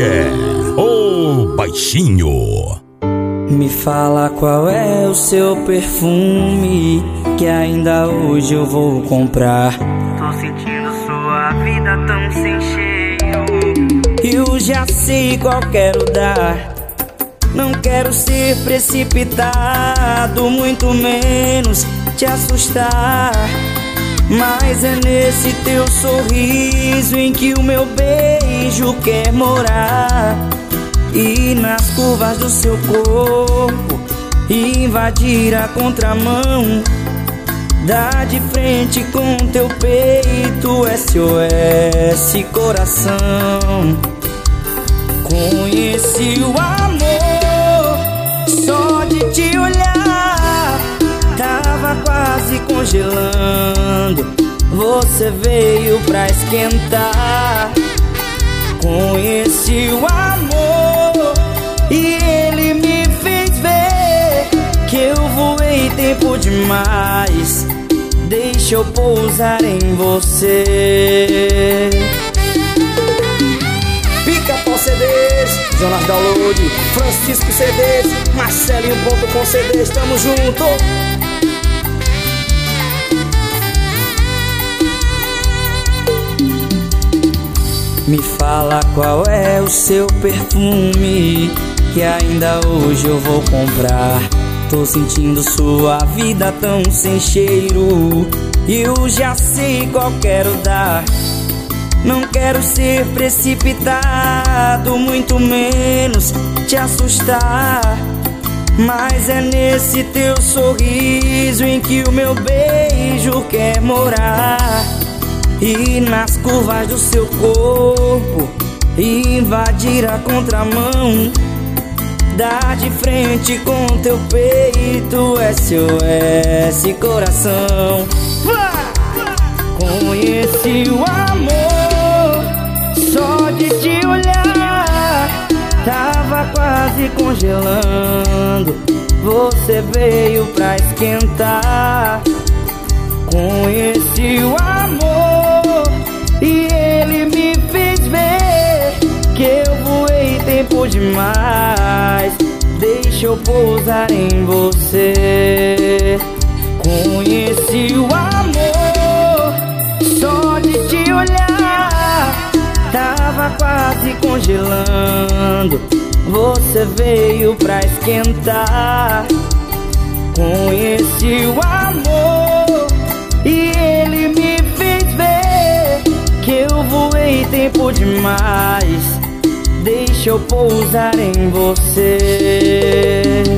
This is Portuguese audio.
é o Baixinho. Me fala qual é o seu perfume, que ainda hoje eu vou comprar. Tô sentindo sua vida tão sem cheiro. Eu já sei qual quero dar. Não quero ser precipitado, muito menos te assustar. Mas é nesse teu sorriso em que o meu beijo quer morar. E nas curvas do seu corpo invadir a contramão. Dá de frente com teu peito, SOS coração. Conheci o amor só de te olhar. Tava quase congelando, você veio pra esquentar. Conheci o amor e ele me fez ver que eu voei tempo demais. Deixa eu pousar em você. Pica-Pau CDs, Jonas Download, Francisco CDs, Marcelinho.com CDs, tamo junto. Me fala qual é o seu perfume, que ainda hoje eu vou comprar. Tô sentindo sua vida tão sem cheiro, e eu já sei qual quero dar. Não quero ser precipitado, muito menos te assustar. Mas é nesse teu sorriso em que o meu beijo quer morar. E nas curvas do seu corpo invadir a contramão. Dá de frente com teu peito, SOS coração. Conheci o amor só de te olhar. Tava quase congelando, você veio pra esquentar. Conheci o amor e ele me fez ver que eu voei tempo demais. Deixa eu pousar em você. Conheci o amor só de te olhar. Tava quase congelando, você veio pra esquentar. Conheci o amor e ele me fez ver que eu voei tempo demais. Deixa eu pousar em você.